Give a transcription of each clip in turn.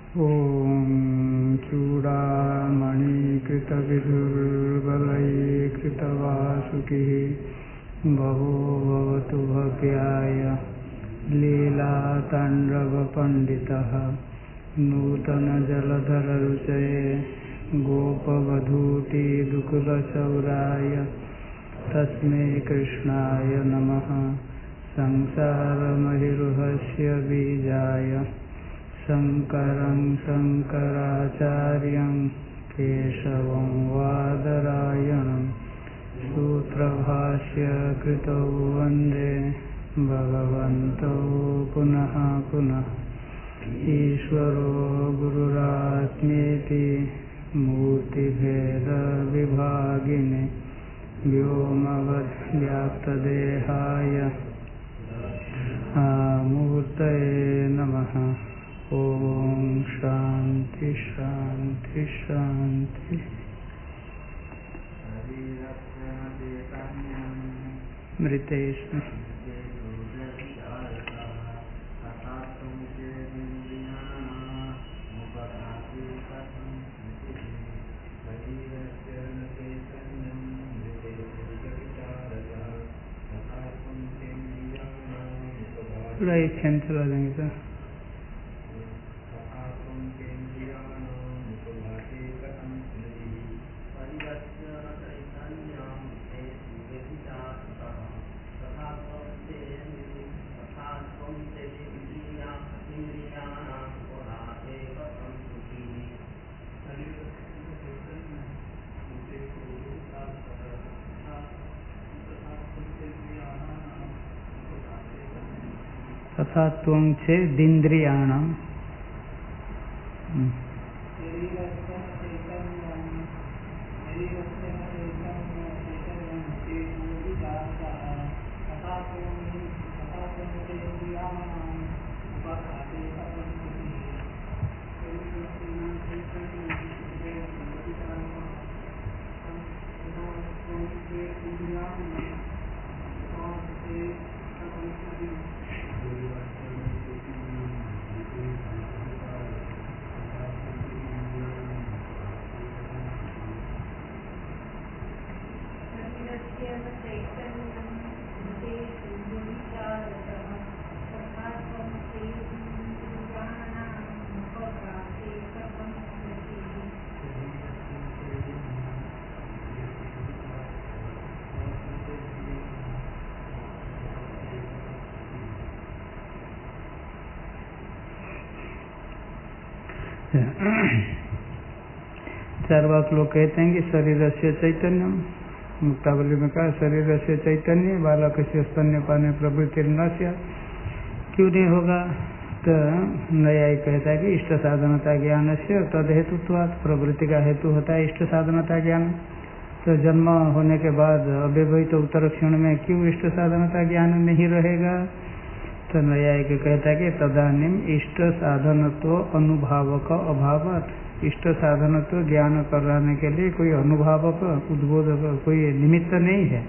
ॐ चूडामणिकृतविदुर्बलैकृतवासुकिः बभो भवतु भव्याय लीलाताण्डवपण्डितः नूतनजलधररुचये गोपवधूतिदुकुलचौराय तस्मै कृष्णाय नमः। संसारमहिरुहस्य बीजाय शङ्करं शङ्कराचार्यं केशवं वादरायणं सूत्रभाष्य कृतौ वन्दे भगवन्तौ पुनः पुनः। ईश्वरो गुरुरात्मेति मूर्तिभेदविभागिने व्योमवद्व्याप्तदेहाय मूर्तये नमः। ओम शांति शांति शांति। मृतेष्ण पूरा एक क्षण चला देंगे सर। तथा त्वं चेदिन्द्रियाणां चार्वाक लोग कहते हैं कि शरीर से चैतन्यम, मुक्तावली में कहा शरीर से चैतन्य बालक से स्तन्यपाने प्रवृत्ति नश्य क्यों नहीं होगा। तो न्याय कहता है कि इष्ट साधनता ज्ञान से तद हेतुत्वात्, प्रवृत्ति का हेतु होता है इष्ट साधनता ज्ञान। तो जन्म होने के बाद अव्यवहित उत्तर क्षण में क्यों इष्ट साधनता ज्ञान नहीं रहेगा। तो न्याय कहता है कि तदानीम इष्ट साधनत्व अनुभावक अभावत, इष्ट साधनत्व ज्ञान कराने के लिए कोई अनुभावक उद्बोधक कोई निमित्त नहीं है।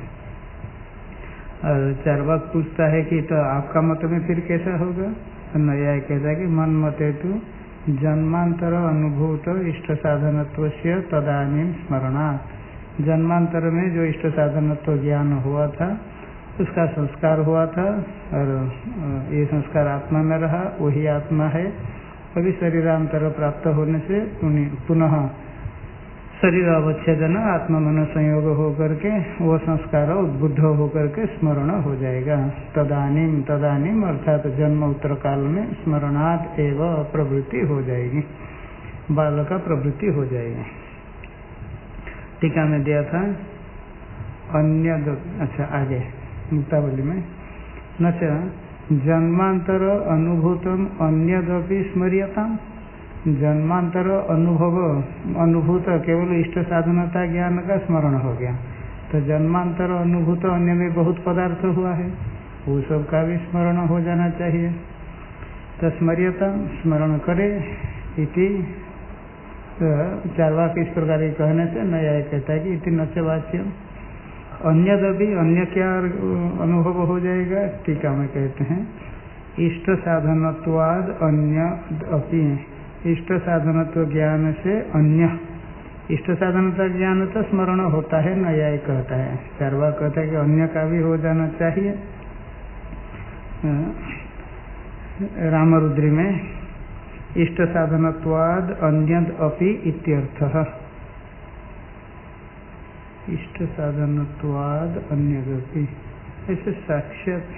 और चार्वाक पूछता है कि तो आपका मत में फिर कैसा होगा। तो न्याय कहता है कि मन मते तो जन्मांतर अनुभूत इष्ट साधनत्व से तदानीम स्मरणात्, जन्मांतर में जो इष्ट साधनत्व ज्ञान हुआ था उसका संस्कार हुआ था और ये संस्कार आत्मा में रहा, वही आत्मा है। अभी शरीरांतर प्राप्त होने से पुनः शरीर अवच्छेदन आत्मा मन संयोग होकर के वो संस्कार उद्बुद्ध होकर के स्मरण हो जाएगा। तदानीम तदानीम अर्थात जन्म उत्तर काल में स्मरणात् एवं प्रवृत्ति हो जाएगी, बाल का प्रवृत्ति हो जाएगी। टीका में दिया था अन्य अच्छा आगे मुक्तावली में न जन्मांतर अनुभूतम अन्यदपि स्मर्यताम, जन्मांतर अनुभूत केवल इष्ट साधनता ज्ञान का स्मरण हो गया। तो जन्मांतर अनुभूत अन्य में बहुत पदार्थ हुआ है, वो सब का भी स्मरण हो जाना चाहिए। तो स्मर्यता स्मरण करे इति चार्वाक इस प्रकार के कहने से न्याय कहता है कि इति नचवाच्यम अन्यदपि अन्य क्या अनुभव हो जाएगा। टीका में कहते हैं इष्ट साधनत्वाद अन्य अपि इष्ट साधनत्व ज्ञान से अन्य, इष्ट साधनता ज्ञान तो स्मरण होता है, न्याय कहता है। चारवाक कहता है कि अन्य का भी हो जाना चाहिए। रामरुद्री में इष्ट साधनत्वाद अन्यद अपि इत्यर्थः, इष्ट साधनत्वाद अन्यदपि, ऐसे साक्षात।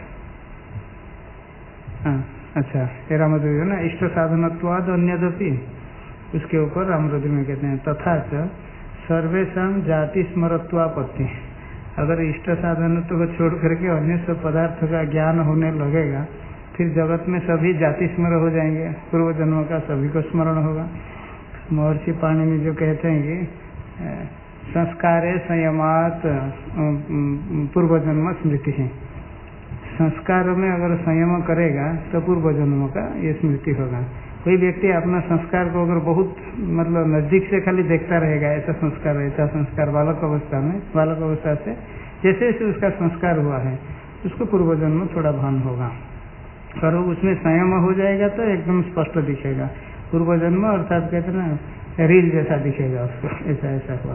अच्छा, ये रामरुद्री है ना, इष्ट साधनत्वाद अन्यदपि, उसके ऊपर रामरुद्री में कहते हैं तथा च सर्वेशा जाति स्मरत्वापत्ति। अगर इष्ट साधनत्व को छोड़ करके अन्य सब पदार्थ का ज्ञान होने लगेगा, फिर जगत में सभी जाति स्मरण हो जाएंगे, पूर्व जन्म का सभी को स्मरण होगा। महर्षि पाणिनि जो कहते हैं कि संस्कारे संयमात पूर्व जन्म स्मृति है, संस्कार में अगर संयम करेगा तो पूर्व जन्म का ये स्मृति होगा। कोई व्यक्ति अपना संस्कार को अगर बहुत मतलब नजदीक से खाली देखता रहेगा, ऐसा संस्कार बालक अवस्था में, बालक अवस्था से जैसे जैसे उसका संस्कार हुआ है उसको पूर्व जन्म थोड़ा भान होगा, और उसमें संयम हो जाएगा तो एकदम स्पष्ट दिखेगा पूर्व जन्म, अर्थात कहते ना रील जैसा दिखेगा उसको, ऐसा ऐसा हुआ।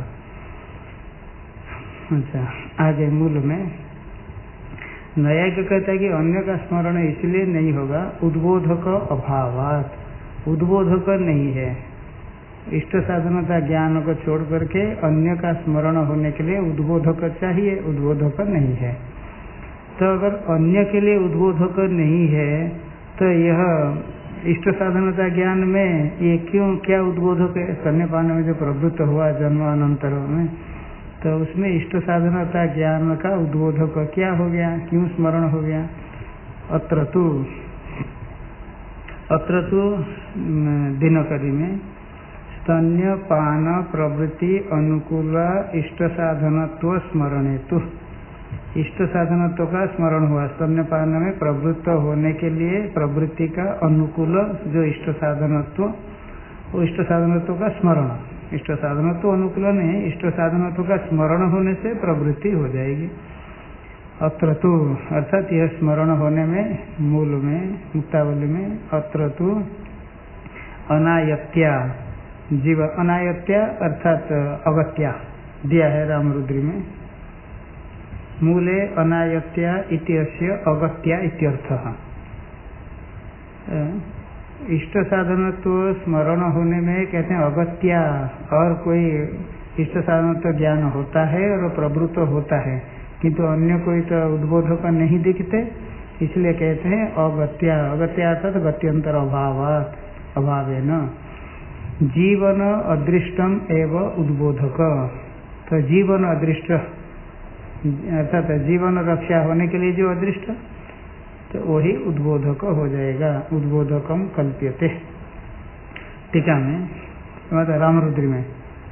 अच्छा, आगे मूल में न्याय कहता है कि अन्य का स्मरण इसलिए नहीं होगा, उद्बोधक अभावात, उद्बोधक नहीं है। इष्ट साधनता ज्ञान को छोड़ करके अन्य का स्मरण होने के लिए उद्बोधक चाहिए, उद्बोधक नहीं है। तो अगर अन्य के लिए उद्बोधक नहीं है तो यह इष्ट साधनता ज्ञान में ये क्यों, क्या उद्बोधक है? स्तन्यपान में जो प्रवृत्त हुआ जन्मानंतर में, तो उसमें इष्ट साधनता ज्ञान का उद्बोधक क्या हो गया, क्यों स्मरण हो गया? अत्र तो दिनकरी में स्तन्यपान प्रवृत्ति अनुकूल इष्ट साधनत्व स्मरणेतु, इष्ट साधनत्व का स्मरण हुआ। स्तन्यपान में प्रवृत्त होने के लिए प्रवृत्ति का अनुकूल जो इष्ट साधनत्व, वो इष्ट साधनत्व का स्मरण, इष्ट साधनत्व अनुकूल नहीं, इष्ट साधनत्व का स्मरण होने से प्रवृत्ति हो जाएगी। अत्र तु अर्थात यह स्मरण होने में मूल में मुक्तावली में अत्र तु अनायत्या जीव, अनायत्या अर्थात अगत्या दिया है रामरुद्री में। मूले अनायत्या इत्यस्य अगत्या इत्यर्थः। इष्ट साधनत्व स्मरण होने में कहते हैं अगत्या, और कोई इष्ट साधनत्व ज्ञान होता है और प्रवृत्त होता है, किंतु अन्य कोई तो उद्बोधक नहीं दिखते, इसलिए कहते हैं अगत्या। अगत्या अर्थात गत्यंतर अभावात, अभावेन। जीवन अदृष्टम एवं उद्बोधक, तो जीवन अदृष्ट अर्थात जीवन रक्षा होने के लिए जो अदृष्ट, तो वही उद्बोधक हो जाएगा। उद्बोधकम कल्प्यते, टीका में मतलब रामरुद्री में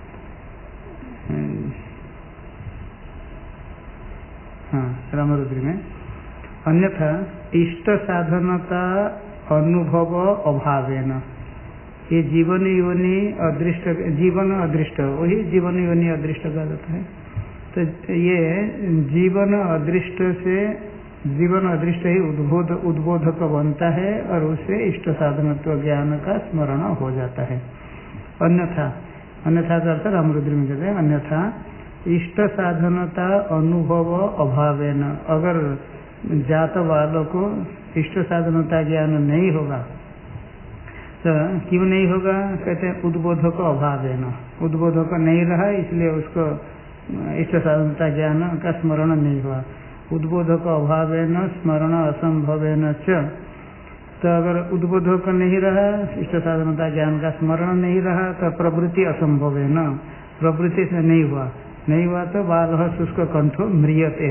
रामरुद्री में अन्यथा इष्ट साधनता अनुभव अभावेन, ये जीवन योनि अदृष्ट, जीवन अदृष्ट वही जीवन योनि अदृष्ट का जाता है। तो ये जीवन अदृष्ट से, जीवन अदृष्ट ही उद्बोधक बनता है और उससे इष्ट साधनत्व ज्ञान का स्मरण हो जाता है। अन्यथा, अन्यथा का अर्थ रामरुद्री में कहते हैं अन्यथा इष्ट साधनता अनुभव अभावेन, अगर जात वालों को इष्ट साधनता ज्ञान नहीं होगा तो क्यों नहीं होगा? कहते हैं उद्बोधक अभावेन, उद्बोधक नहीं रहा इसलिए उसको इष्ट साधनता ज्ञान का स्मरण नहीं हुआ। उद्बोधक अभावेन स्मरण असंभवेन च, तो अगर उद्बोधक नहीं रहा, इष्ट साधनता ज्ञान का स्मरण नहीं रहा, तो प्रवृत्ति असंभवेन, प्रवृत्ति से नहीं हुआ तो बालः शुष्क कंठो म्रियते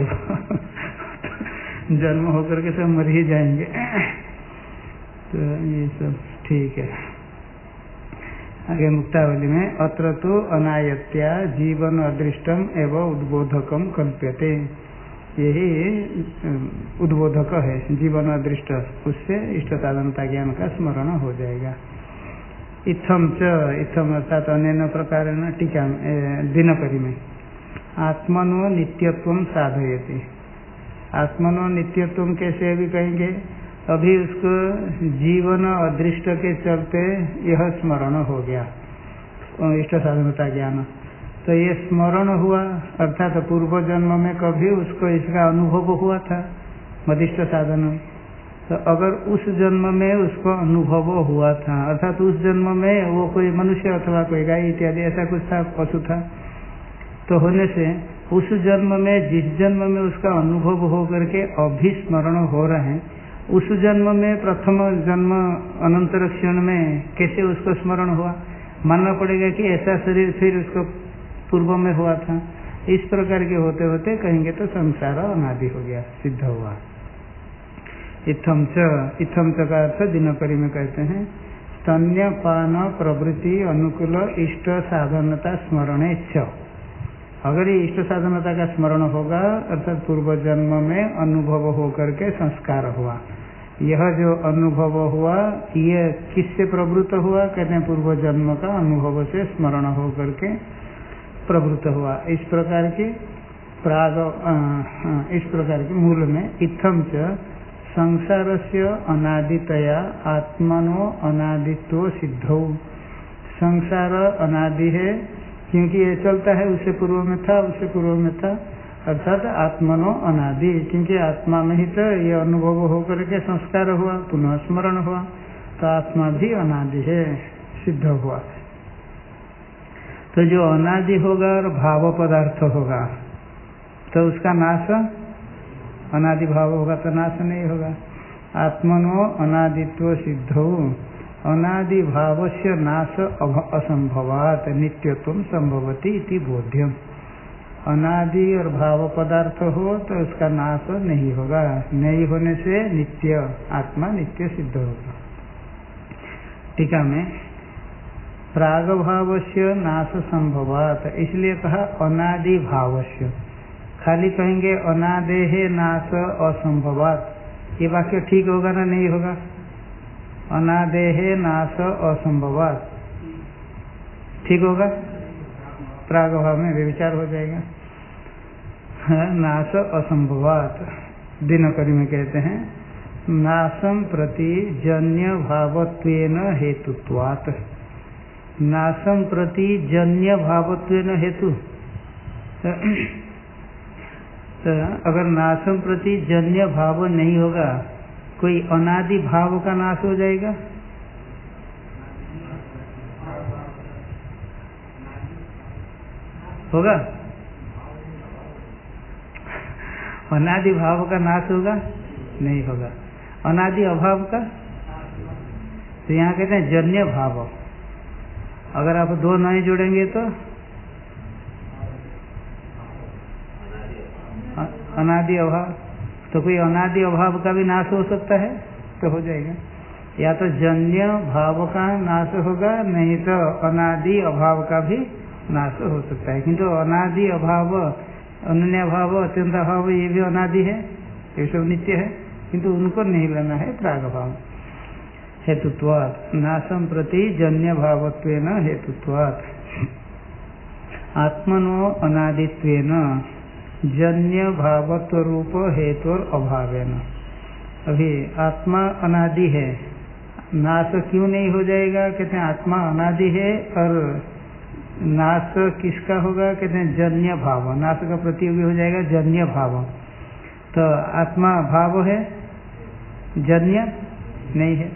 जन्म होकर के सब मर ही जाएंगे। तो ये सब ठीक है। आगे मुक्तावली में अत्र तो अनायत्या जीवन अदृष्टम एवं उद्बोधकम कल्प्यते, यही उद्बोधक है जीवन अदृष्ट, उससे इष्ट साधनता ज्ञान का स्मरण हो जाएगा। इत्थम च, इत्थम अर्थात अन्य प्रकार टीका दिनकरी में आत्मनो नित्यत्वम साधयति, आत्मनो नित्यत्वम कैसे भी कहेंगे? अभी उसको जीवन अदृष्ट के चलते यह स्मरण हो गया, इष्ट साधनता ज्ञान। तो ये स्मरण हुआ अर्थात पूर्व जन्म में कभी उसको इसका अनुभव हुआ था मदिष्ट साधन। तो अगर उस जन्म में उसको अनुभव हुआ था अर्थात उस जन्म में वो कोई मनुष्य अथवा कोई गाय इत्यादि ऐसा कुछ था, पशु था, तो होने से उस जन्म में जिस जन्म में उसका अनुभव हो करके अभिस्मरण हो रहे हैं, उस जन्म में प्रथम जन्म अनंतर क्षण में कैसे उसको स्मरण हुआ, मानना पड़ेगा कि ऐसा शरीर फिर उसको पूर्व में हुआ था। इस प्रकार के होते होते कहेंगे तो संसार अनादि हो गया, सिद्ध हुआ। इत्थम च का अर्थ दिनकरी में कहते हैं स्तन्यपान प्रवृत्ति अनुकूल इष्ट साधनता स्मरणे च। अगर ये इष्ट साधनता का स्मरण होगा अर्थात पूर्व जन्म में अनुभव होकर के संस्कार हुआ, यह जो अनुभव हुआ ये किससे प्रवृत्त हुआ, कहते हैं पूर्व जन्म का अनुभव से स्मरण हो करके प्रवृत्त हुआ। इस प्रकार के इस प्रकार के मूल में इत्थम च संसार से अनादितया आत्मनो अनादित्व सिद्धौ। संसार अनादि है क्योंकि ये चलता है, उससे पूर्व में था, उससे पूर्व में था, अर्थात आत्मनो अनादि, क्योंकि आत्मा में ही तो ये अनुभव होकर के संस्कार हुआ, पुनः स्मरण हुआ, तो आत्मा भी अनादि है, सिद्ध हुआ। तो जो अनादि होगा और भाव पदार्थ होगा तो उसका नाश, अनादि भाव होगा तो नाश नहीं होगा। आत्मनो अनादित्व सिद्धौ अनादि भाव से नाश असंभवात नित्यत्व संभवती इति बोध्यम। अनादि और भाव पदार्थ हो तो उसका नाश नहीं होगा, नहीं होने से नित्य आत्मा नित्य सिद्ध होगा। टीका में प्राग भाव से नाश संभवात, इसलिए कहा अनादि भाव से। खाली कहेंगे अनादेह नाश असंभवात, ये वाक्य ठीक होगा ना नहीं होगा? अनादेह नाश असंभवात ठीक होगा? प्रागभाव में विचार हो जाएगा। नाश असंभवात दिनकरी में कहते हैं नाशम प्रति जन्य भावत्वेन हेतुत्वात्। नाशम प्रति जन्य भावत्वेन हेतु, तो अगर नाशम प्रति जन्य भाव नहीं होगा, कोई अनादि भाव का नाश हो जाएगा? होगा? अनादि भाव का नाश होगा? नहीं होगा। अनादि अभाव का, तो यहाँ कहते हैं जन्य भाव। अगर आप दो नहीं जोड़ेंगे तो अनादि अभाव, तो कोई अनादि अभाव का भी नाश हो सकता है, तो हो जाएगा। या तो जन्य भाव का नाश होगा, नहीं तो अनादि अभाव का भी नाश हो सकता है। किंतु अनादि अभाव, अनन्य भाव, अत्यंत अभाव, ये भी अनादि है, ये सब नित्य है, किंतु उनको नहीं लेना है प्राग भाव। हेतुत्वात् नाशम प्रति जन्य भावत्वेन हेतुत्वात् आत्मनो अनादित्वेन जन्य भावत्व रूप हेतु और अभावेन। अभी आत्मा अनादि है, नाश क्यों नहीं हो जाएगा? कहते हैं आत्मा अनादि है और नाश किसका होगा? कहते हैं जन्य भाव, नाश का प्रतियोगी हो जाएगा जन्य भाव। तो आत्मा भाव है, जन्य नहीं है।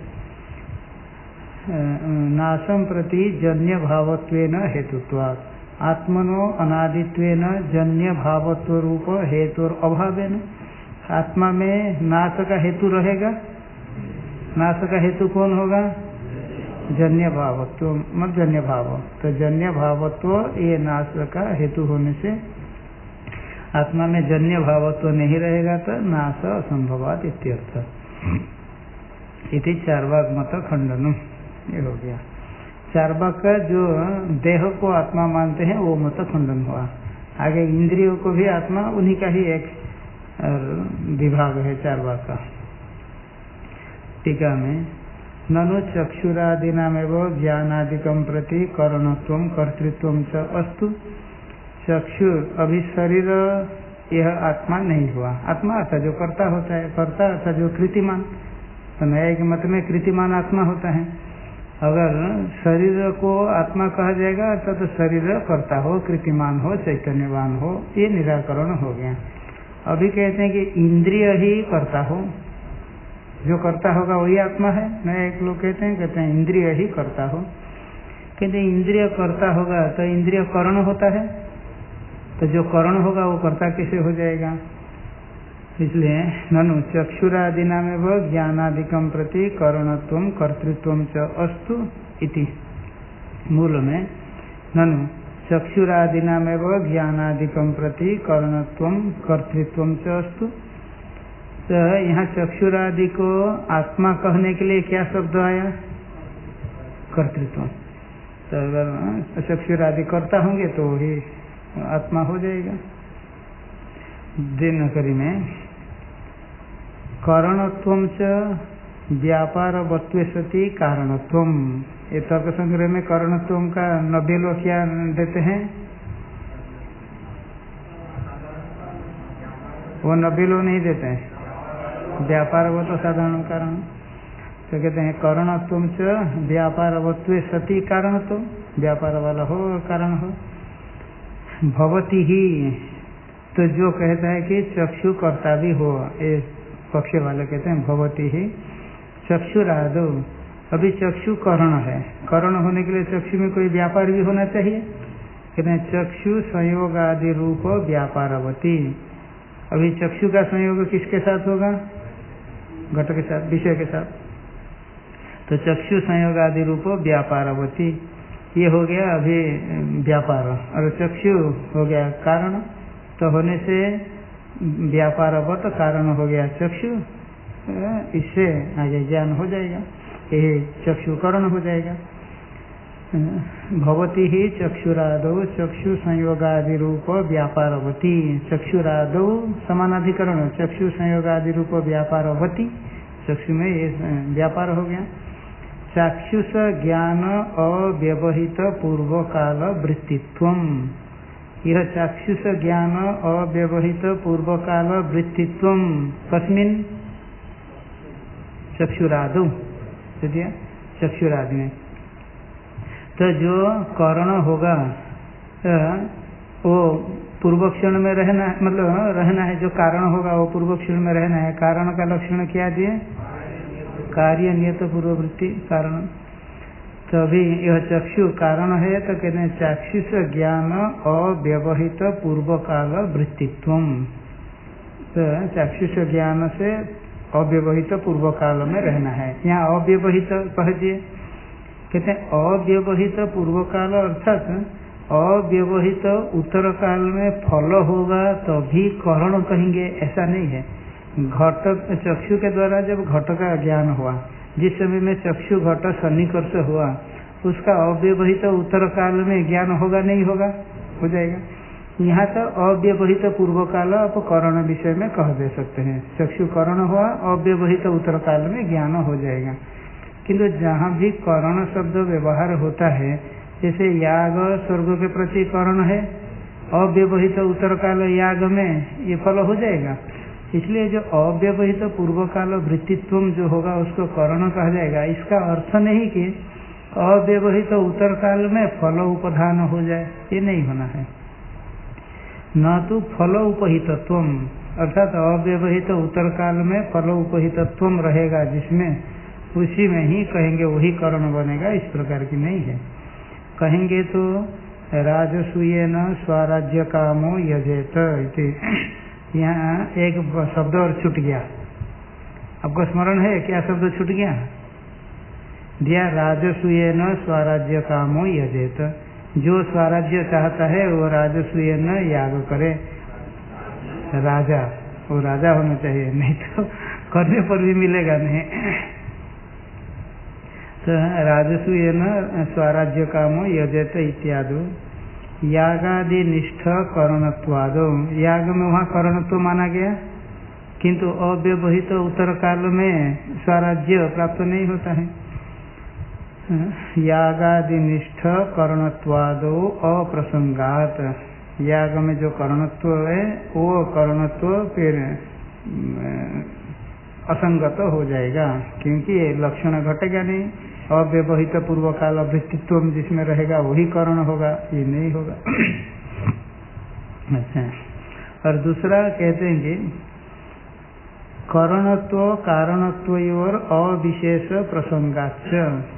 नाशम प्रति जन्य भावत्वेन हेतुत्वात् आत्मनो अनादित्वेन जन्य भावत्व रूप हेतु और अभावेन। आत्मा में नाश का हेतु रहेगा, नाश का हेतु कौन होगा? जन्य भावत्व, मत जन्य भाव। तो जन्य भावत्व ये नाश का हेतु होने से आत्मा में जन्य भावत्व नहीं रहेगा तो नाश असंभवात इत्यर्थ। इति चार्वाक मत खंडनम, ये हो गया। चार्वाक का जो देह को आत्मा मानते हैं वो मत खंडन हुआ। आगे इंद्रियों को भी आत्मा, उन्हीं का ही एक विभाग है चार्वाक का। टीका में ननु चक्षुरादीनामेव ज्ञानादिकम प्रति करणत्वम कर्तृत्वम च अस्तु। चक्षु अभी शरीर यह आत्मा नहीं हुआ, आत्मा अर्थात जो कर्ता होता है, कर्ता अर्थात जो कृतिमान, तो न्याय के मत में कृतिमान आत्मा होता है। अगर शरीर को आत्मा कहा जाएगा तो शरीर कर्ता हो, कृतिमान हो, चैतन्यवान हो, ये निराकरण हो गया। अभी कहते हैं कि इंद्रिय ही कर्ता हो, जो कर्ता होगा वही आत्मा है। नया एक लोग कहते हैं इंद्रिय ही कर्ता हो। कहते इंद्रिय कर्ता होगा तो इंद्रिय करण होता है, तो जो करण होगा वो कर्ता कैसे हो जाएगा? इसलिए ननु चक्षुरादिना में वो ज्ञानादिकम प्रति करणत्वम कर्तृत्वम च अस्तु इति। मूल में ननु चक्षुरादिना में वो ज्ञानादिकम प्रति करणत्वम कर्तृत्वम च अस्तु। तो यहाँ चक्षुरादि को आत्मा कहने के लिए क्या शब्द आया? कर्तृत्व। तो अगर चक्षुरादि कर्ता होंगे तो वही आत्मा हो जाएगा। दिनकरी में करणत्वम च व्यापारवत्वे सति कारणत्वम, ये तर्क संग्रह में करणत्वम का 90 लोग क्या देते हैं? वो 90 लोग नहीं देते हैं, व्यापारवत साधारण कारण। तो कहते हैं करणत्वम च व्यापारवत्वे सति कारणत्व, व्यापार वाला हो और कारण हो। भवती ही, तो जो कहता है कि चक्षु कर्ता भी हो, ये पक्ष वाले कहते हैं भवती ही चक्षुरादो। अभी चक्षु करण है, करण होने के लिए चक्षु में कोई व्यापार भी होना चाहिए। कहते हैं चक्षु संयोग आदि रूप व्यापारवती। अभी चक्षु का संयोग किसके साथ होगा? घट के साथ, विषय के साथ। तो चक्षु संयोग आदि रूप व्यापारवती, ये हो गया अभी व्यापार, और चक्षु हो गया कारण। तो होने से व्यापारवत कारण हो गया चक्षु, इससे आगे ज्ञान हो जाएगा, ये चक्षुकरण हो जाएगा। भवती ही चक्षुरादो चक्षु संयोगादि रूप व्यापारवती। चक्षुरादो समानाधिकरण, चक्षु संयोगादि रूप व्यापारवती, चक्षु में ये व्यापार हो गया। चाक्षुष ज्ञान अव्यवहित पूर्व काल वृत्तित्वम, यह चाक्षुष ज्ञान अव्यवहित पूर्व काल वृत्तित्वम कस्मिन? चक्षुरादो, चक्षुरादि में। तो जो करण होगा वो पूर्व क्षण में रहना, मतलब रहना है, जो कारण होगा वो पूर्व क्षण में रहना है। कारण का लक्षण क्या दिए? कार्य नियत पूर्ववृत्ति कारण। तो अभी यह चक्षु कारण है, तो कहते हैं चाक्षुष ज्ञान अव्यवहित पूर्व काल वृत्तित्वम। तो चाक्षुष ज्ञान से अव्यवहित पूर्व काल में रहना है। यहाँ अव्यवहित कहिए, कहते हैं अव्यवहित पूर्व काल अर्थात अव्यवहित उत्तर काल में फल होगा तभी करण कहेंगे, ऐसा नहीं है। घट चक्षु के द्वारा जब घट का ज्ञान हुआ, जिस समय में चक्षु घट सन्निकर्ष हुआ, उसका अव्यवहित उत्तर काल में ज्ञान होगा नहीं होगा? हो जाएगा। यहाँ तो अव्यवहित पूर्व काल आप करण विषय में कह दे सकते हैं। चक्षु करण हुआ, अव्यवहित उत्तर काल में ज्ञान हो जाएगा। किंतु जहाँ भी करण शब्द व्यवहार होता है, जैसे याग स्वर्ग के प्रति करण है, अव्यवहित उत्तर काल याग में ये फल हो जाएगा। इसलिए जो अव्यवहित पूर्व काल वृत्तित्वम जो होगा उसको करण कहा जाएगा। इसका अर्थ नहीं कि अव्यवहित उत्तर काल में फल उपधान हो जाए, ये नहीं होना है। न तो फल उपहितत्वम, अर्थात अव्यवहित उत्तर काल में फल उपहितत्वम रहेगा, जिसमें उसी में ही कहेंगे वही करण बनेगा, इस प्रकार की नहीं है। कहेंगे तो राजसूयेन स्वराज्य कामो यजेत इति। यहाँ एक शब्द और छूट गया, आपको स्मरण है क्या शब्द छूट गया? दिया राजसूयेन स्वराज्य कामो यजेत। जो स्वराज्य चाहता है वो राजसूयेन याग करे। राजा, वो राजा होना चाहिए, नहीं तो करने पर भी मिलेगा नहीं। तो राजसूयेन स्वराज्य कामो यजेत इत्यादि। यागादि निष्ठ करणत्वादो, याग में वहाँ करणत्व माना गया, किंतु अव्यवहित उत्तर काल में स्वराज्य प्राप्त नहीं होता है। यागादि निष्ठ करणत्वादो अप्रसंगात, याग में जो करणत्व है वो करणत्व फिर असंगत हो जाएगा, क्योंकि ये लक्षण घटेगा नहीं। अव्यवहित पूर्व काल वृत्तित्व जिसमें रहेगा वही करण होगा, ये नहीं होगा। अच्छा, और दूसरा कहते हैं कि करणत्व कारणत्व और अविशेष प्रसंगाच,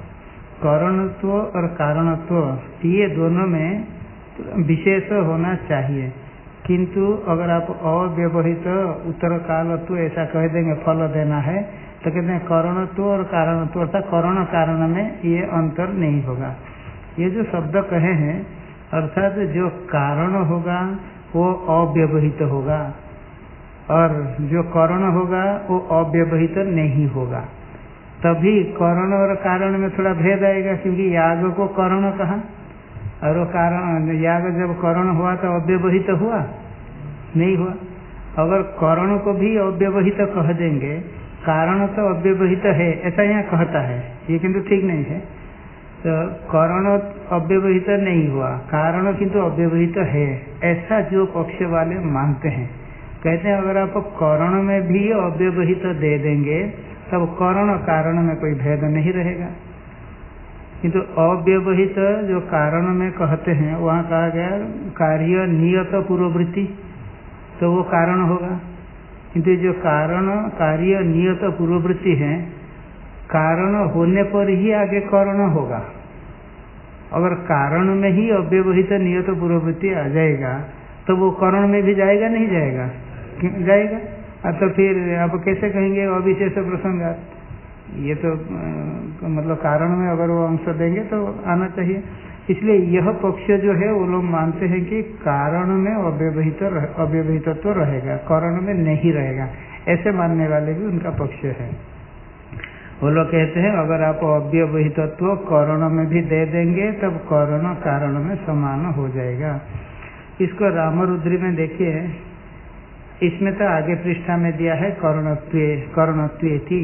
करणत्व और कारणत्व ये दोनों में विशेष होना चाहिए, किंतु अगर आप अव्यवहित उत्तर कालत्व ऐसा कह देंगे फल देना है तो कहते हैं करणत्व और कारणत्व अर्थात करण कारण में ये अंतर नहीं होगा। ये जो शब्द कहे हैं अर्थात जो कारण होगा वो अव्यवहित होगा और जो करण होगा वो अव्यवहित नहीं होगा, तभी करण और कारण में थोड़ा भेद आएगा। क्योंकि याग को करण कहा और वो कारण, याग जब करण हुआ तो अव्यवहित हुआ नहीं हुआ। अगर करण को भी अव्यवहित कह देंगे, कारण तो अव्यवहित है ऐसा यहाँ कहता है, ये किंतु ठीक नहीं है। तो करण अव्यवहित नहीं हुआ, कारण किंतु अव्यवहित है, ऐसा जो पक्ष वाले मानते हैं। कहते हैं अगर आप करण में भी अव्यवहित दे देंगे तब करण कारण में कोई भेद नहीं रहेगा, किंतु अव्यवहित जो कारण में कहते हैं वहाँ कहा गया कार्य नियत पूर्ववृत्ति, तो वो कारण होगा। किंतु जो कारण कार्य नियत पूर्ववृत्ति है, कारण होने पर ही आगे करण होगा। अगर कारण में ही अव्यवहित नियत पूर्ववृत्ति आ जाएगा तो वो करण में भी जाएगा नहीं जाएगा, जाएगा। तो फिर आप कैसे कहेंगे अविशेष प्रसंगात, ये तो मतलब कारण में अगर वो अंश देंगे तो आना चाहिए। इसलिए यह पक्ष जो है वो लोग मानते हैं कि कारण में अव्यवहितत्व रहेगा, करण में नहीं रहेगा, ऐसे मानने वाले भी उनका पक्ष है। वो लोग कहते हैं अगर आप अव्यवहितत्व करण में भी दे देंगे तब करण कारण में समान हो जाएगा। इसको रामरुद्री में देखिए, इसमें तो आगे पृष्ठा में दिया है करणत्वेति,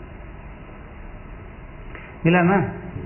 मिला ना।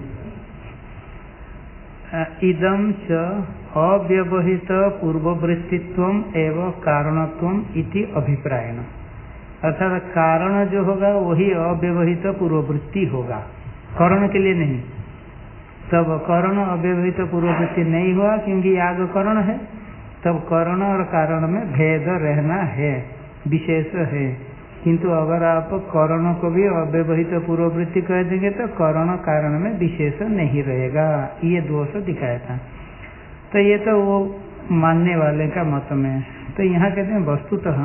इदं च अव्यवहित पूर्ववृत्तित्वम एवं कारणत्वम इति अभिप्रायण, अर्थात कारण जो होगा वही अव्यवहित पूर्ववृत्ति होगा, करण के लिए नहीं। तब करण अव्यवहित पूर्ववृत्ति नहीं हुआ क्योंकि याग करण है, तब करण और कारण में भेद रहना है, विशेष है। किंतु अगर आप करण को भी अव्यवहित पूर्ववृत्ति कह देंगे तो करण कारण में विशेष नहीं रहेगा, ये दोष दिखाया था। तो ये तो वो मानने वाले का मत में। तो यहाँ कहते हैं वस्तुतः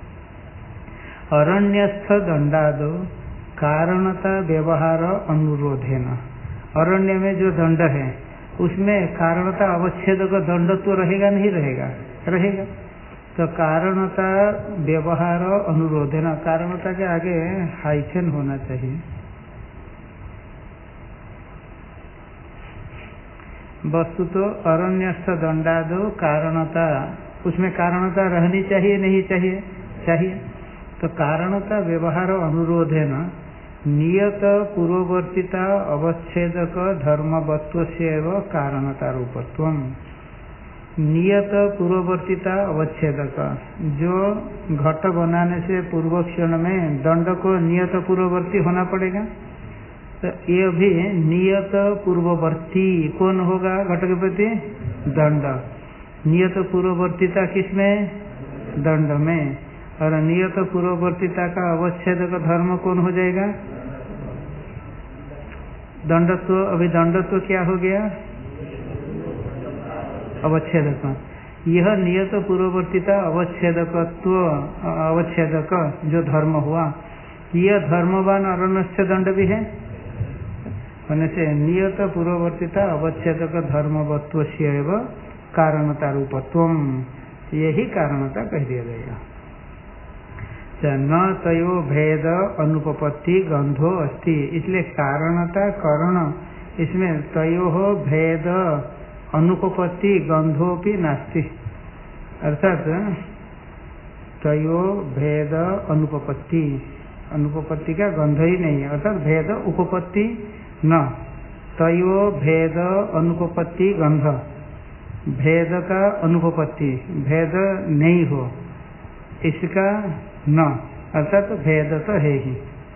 अरण्यस्थ दंडादो कारणता व्यवहार अनुरोधेन, अरण्य में जो दंड है उसमें कारणता अवच्छेद का दंड तो रहेगा नहीं रहेगा, रहेगा। तो कारणता व्यवहार अनुरोधेन, कारणता के आगे हाइफेन होना चाहिए। वस्तु तो अरण्यस्थ दंडादो कारणता, उसमें कारणता रहनी चाहिए नहीं चाहिए, चाहिए। तो कारणता व्यवहार अनुरोधेन नियत पूर्ववर्तिता अवच्छेदक धर्मवत्वस्यैव कारणता रूपत्वम, नियत पूर्ववर्तिता अवच्छेदक, जो घट बनाने से पूर्व क्षण में दंड को नियत पूर्ववर्ती होना पड़ेगा। तो ये भी नियत पूर्ववर्ती कौन होगा घट के प्रति? दंड। नियत पूर्ववर्तिता किसमें? दंड में। और नियत पूर्ववर्तिता का अवच्छेदक धर्म कौन हो जाएगा? दंडत्व। अभी दंडत्व क्या हो गया? अवच्छेदक। यह नियत पूर्ववर्तिता अवच्छेदकत्व, अवच्छेदक जो धर्म हुआ, यह धर्मवान अरण्यस्य दंड भी है होने से नियत पूर्ववर्तिता अवच्छेदक धर्मवत्वस्यैव कारणता रूपत्वम, यही कारणता कह दिया गया। न तयो भेद अनुपपत्ति गंधो अस्ति, इसलिए कारणता करण, इसमें तयो भेद अनुपपत्ति गंधोपि नास्ति, अर्थात तयो भेद अनुपपत्ति, अनुपपत्ति का गंध ही नहीं है, अर्थात भेद उपपत्ति न, तयो भेद अनुपपत्ति गंध, भेद का अनुपपत्ति, भेद नहीं हो इसका न, अर्थात तो भेद तो है ही,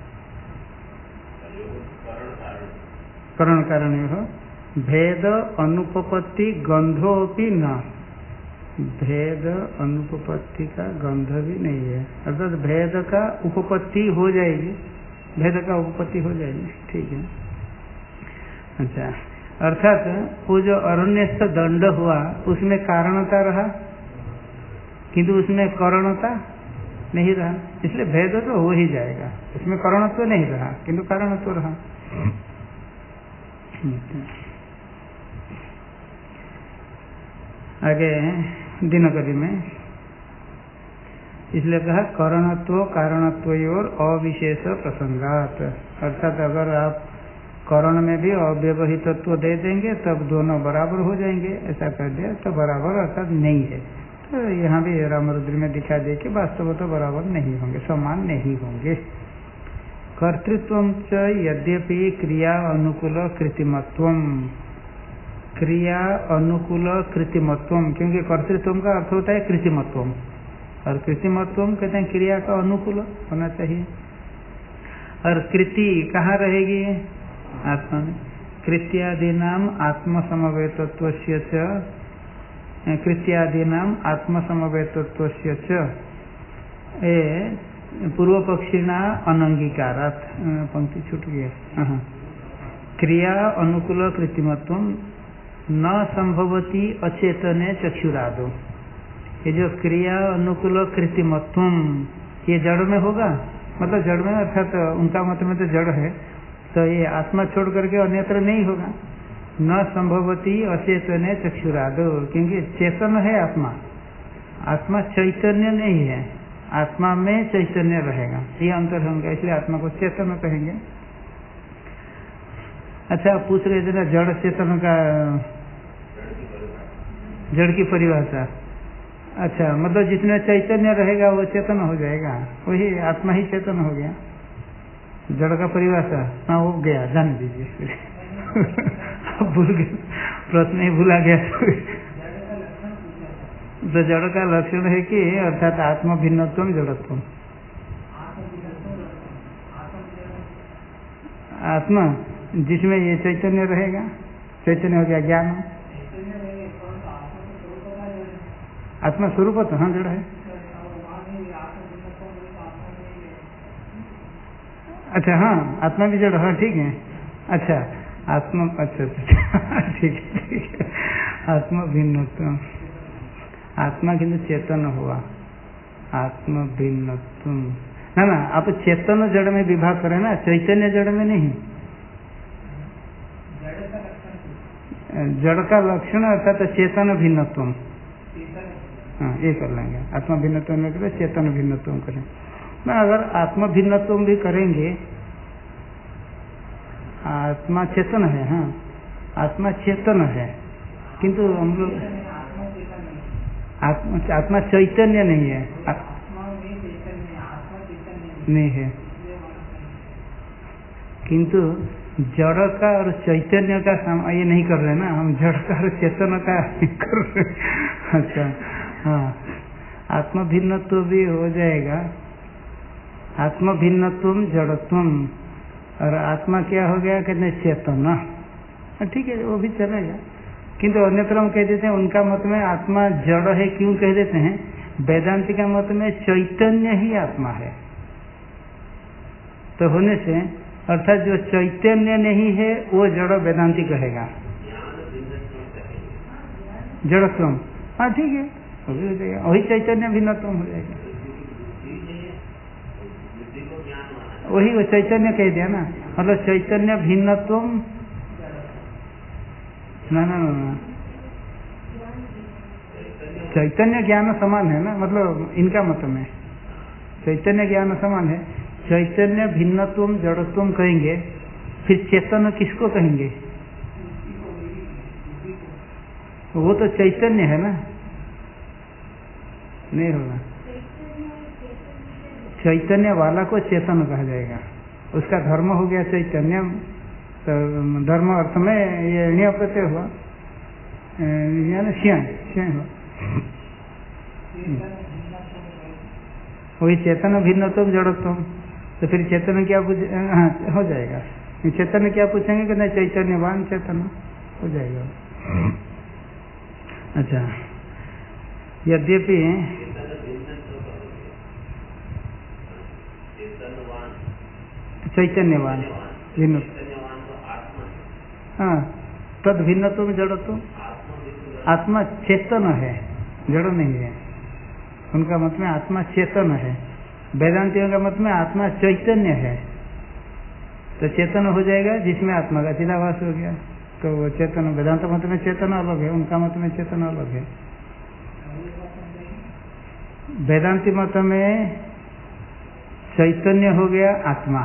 करण कारण हो। भेद अनुपपत्ति गंधोपि न, भेद अनुपपत्ति का गंध भी नहीं है, अर्थात भेद का उपपत्ति हो जाएगी, भेद का उपपत्ति हो जाएगी, ठीक है। अच्छा, अर्थात वो जो अरण्यस्थ दंड हुआ उसमें कारणता रहा किंतु उसमें करणता नहीं रहा, इसलिए भेद तो हो ही जाएगा, इसमें करणत्व नहीं रहा किंतु कारणत्व रहा। आगे दिनकरी में इसलिए कहा करणत्व कारणत्व और अविशेष प्रसंगात, अर्थात अगर आप करण में भी अव्यवहितत्व दे देंगे तब दोनों बराबर हो जाएंगे, ऐसा कर दिया तो बराबर अर्थात नहीं है। तो यहाँ भी रामरुद्र में दिखा दे कि वास्तव तो बराबर नहीं होंगे, समान नहीं होंगे। कर्तृत्वम च यद्यपि क्रिया अनुकूल कृत्रिमत्वम, क्रिया अनुकूल कृत्रिमत्वम, क्योंकि कर्तृत्व का अर्थ होता है कृत्रिमत्वम, और कृत्रिमत्वम कहते हैं क्रिया का अनुकूल होना चाहिए। और कृति कहाँ रहेगी? आत्मा में। कृत्यादीनाम आत्मसमवेतत्वस्य च, कृत्यादीनाम आत्मसमवेतत्वस्य च पूर्व पक्षिणा अनंगीकारात्, पंक्ति छूट गया। क्रिया अनुकूल कृत्रिमत्वम न संभवती अचेतने चक्षुरादो, ये जो क्रिया अनुकूल कृत्रिमत्वम ये जड़ में होगा, मतलब जड़ में अर्थात उनका मत में तो जड़ है, तो ये आत्मा छोड़ करके अन्यत्र नहीं होगा। न संभवती अचेतने चक्षुरादो, क्योंकि चेतन है आत्मा, आत्मा चैतन्य नहीं है, आत्मा में चैतन्य रहेगा, ये अंतर होगा, इसलिए आत्मा को चेतन कहेंगे। अच्छा, पूछ रहे थे ना जड़ चेतन का, जड़ की परिभाषा। अच्छा, मतलब जिसमें चैतन्य रहेगा वो चेतन हो जाएगा, वही आत्मा ही चेतन हो गया। जड़ का परिभाषा हाँ वो गया, जान दीजिए भूल गया, प्रश्न ही भूला गया। तो जड़ का लक्षण है कि अर्थात आत्म भिन्नत्वम जड़त्वम, आत्मा जिसमें ये चैतन्य रहेगा, चैतन्य हो गया ज्ञान, आत्मा स्वरूप तो हाँ जड़ है। अच्छा हाँ, आत्मा भी जड़, हाँ ठीक है। अच्छा आत्मा, अच्छा ठीक है, आत्मा भिन्नत्व, आत्मा किंतु चेतन हुआ, आत्म भिन्नत्व ना ना, आप चेतन जड़ में विभाग करें ना, चैतन्य जड़ में नहीं। जड़ का लक्षण अर्थात चेतन भिन्नत्व, हाँ ये कर लेंगे, आत्मा भिन्नत्व में करें, चेतन भिन्नत्व करें ना। अगर आत्मा भिन्नत्व भी करेंगे, आत्मा चेतन है, हाँ आत्मा चेतन है, किंतु हम लोग आत्मा चैतन्य नहीं है, नहीं है, किंतु जड़ का और चैतन्य का ये नहीं कर रहे ना हम, जड़ का और चेतन का कर रहे। अच्छा हाँ, आत्मा भिन्नत्व भी हो जाएगा, आत्मा भिन्नत्वम जड़त्वम, और आत्मा क्या हो गया, कहते हैं चेतन, ठीक है वो भी चलेगा। किंतु अन्यत्र हम कह देते हैं, उनका मत में आत्मा जड़ है, क्यों कह देते हैं? वेदांति का मत में चैतन्य ही आत्मा है, तो होने से अर्थात जो चैतन्य नहीं है वो जड़ वेदांति कहेगा, जड़त्वम, हाँ ठीक है वो भी हो जाएगा, वही चैतन्य भिन्नत्वम हो जाएगा, वही वो चैतन्य कह दिया ना, मतलब चैतन्य भिन्नत्वम, ना ना ना, चैतन्य ज्ञान समान है ना, मतलब इनका मत में चैतन्य ज्ञान समान है, चैतन्य भिन्नत्वम जड़त्वम कहेंगे, फिर चेतन किसको कहेंगे? वो तो चैतन्य है ना, नहीं होगा, चैतन्य वाला को चेतन कहा जाएगा, उसका धर्म हो गया चैतन्य, तो धर्म अर्थ में ये ण्य प्रत्यय हुआ, श्यय हुआ। वही चेतन भिन्नत्व जड़त्व, तो फिर चेतन क्या हो जाएगा? चेतन क्या पूछेंगे कि नहीं चैतन्यवान चेतन हो जाएगा। अच्छा, यद्यपि चैतन्यवान भिन्न, हाँ, तद भिन्नत्व में जड़त्व। आत्मा चेतन है, जड़ नहीं है। उनका मत में आत्मा चेतन है, वेदांतियों का मत में आत्मा चैतन्य है। तो चेतन हो जाएगा जिसमें आत्मा का चिदाभास हो गया, तो वो चेतन। वेदांत मत में चेतन अलग है, उनका मत में चेतन अलग है। वेदांति मत में चैतन्य हो गया आत्मा,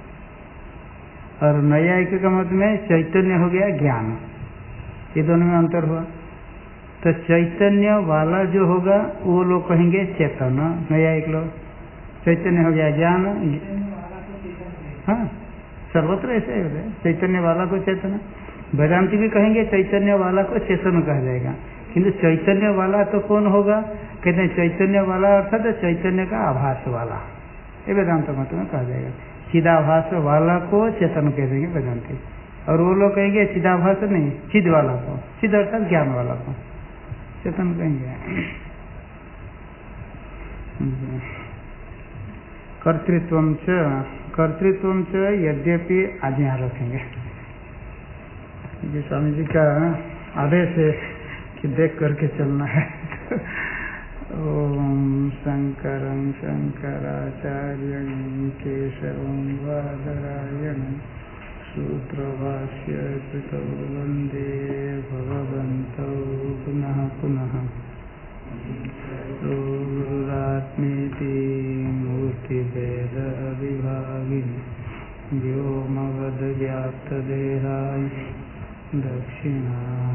और नैयायिक का मत में चैतन्य हो गया ज्ञान। ये दोनों में अंतर हुआ। तो चैतन्य वाला जो होगा वो लोग कहेंगे चेतन, नैयायिक लोग। चैतन्य हो गया ज्ञान, हाँ, सर्वत्र ऐसे होता है, चैतन्य वाला को चेतन। वेदांति भी कहेंगे चैतन्य वाला को चेतन कहा जाएगा, किंतु चैतन्य वाला तो कौन होगा? कहते हैं चैतन्य वाला अर्थात चैतन्य का आभास वाला, ये वेदांत मत में कहा जाएगा। चिदाभास वाला को चेतन कह देंगे वेदांति, और वो लोग कहेंगे चिदाभास नहीं, चिद वाला को, चिद अर्थात ज्ञान वाला को चेतन कहेंगे। कर्तृत्व च यद्यपि आज यहाँ रखेंगे। ये स्वामी जी का आदेश है कि देख करके चलना है। ओम शंकरं शंकराचार्यं केशवं बादरायणं सूत्रभाष्य कृतौ वन्दे भगवन्तौ पुनः पुनः। गुरुरात्मेति मूर्तिभेद विभागिनि व्योमवद्व्याप्तदेहाय दक्षिणा